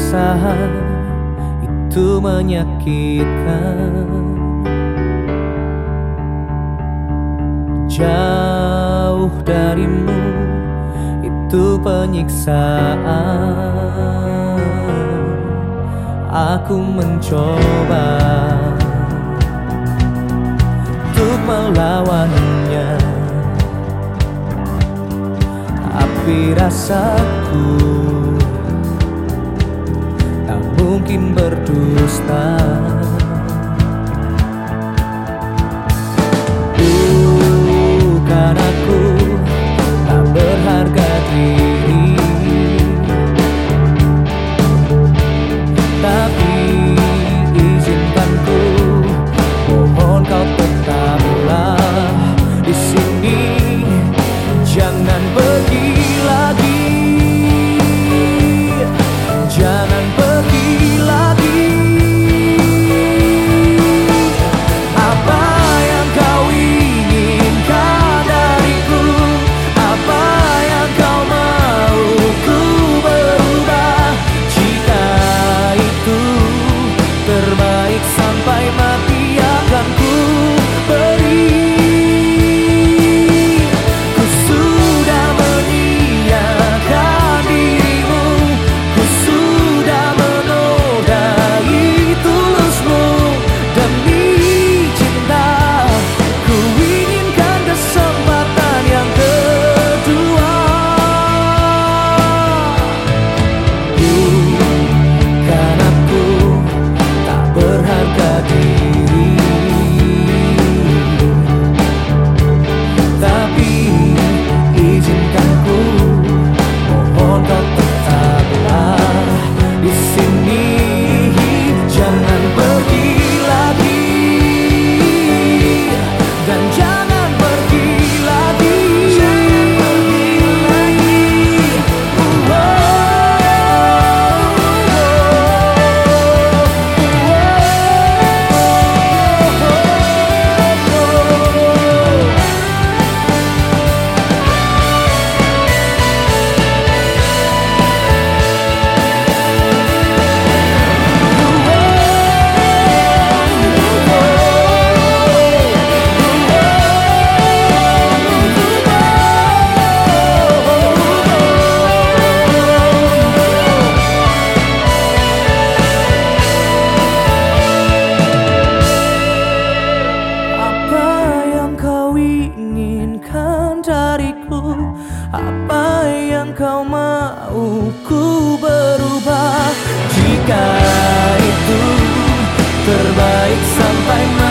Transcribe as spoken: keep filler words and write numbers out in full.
rasa itu menyakitkan. Jauh darimu itu penyiksaan. Aku mencoba untuk melawannya, tapi rasaku tak mungkin berdusta. Bukan aku tak berharga diri, tapi izinkan ku, mohon kau tetaplah di sini, jangan pergi lagi, jangan pergi lagi. Apa yang kau inginkan dariku? Apa yang kau mau ku berubah? Jika itu terbaik sampai mati akan ku beri. Ku sudah menyiapkan dirimu, ku sudah menodai tulusmu. Demi cinta ku inginkan kesempatan yang kedua. Bukan aku tak berharga diri, tapi izinkan ku, mohon kau tetaplah di sini, jangan pergi lagi, dan jangan pergi lagi, jangan pergi lagi. Apa yang kau inginkan dariku? Apa yang kau mau ku berubah? Jika itu terbaik sampai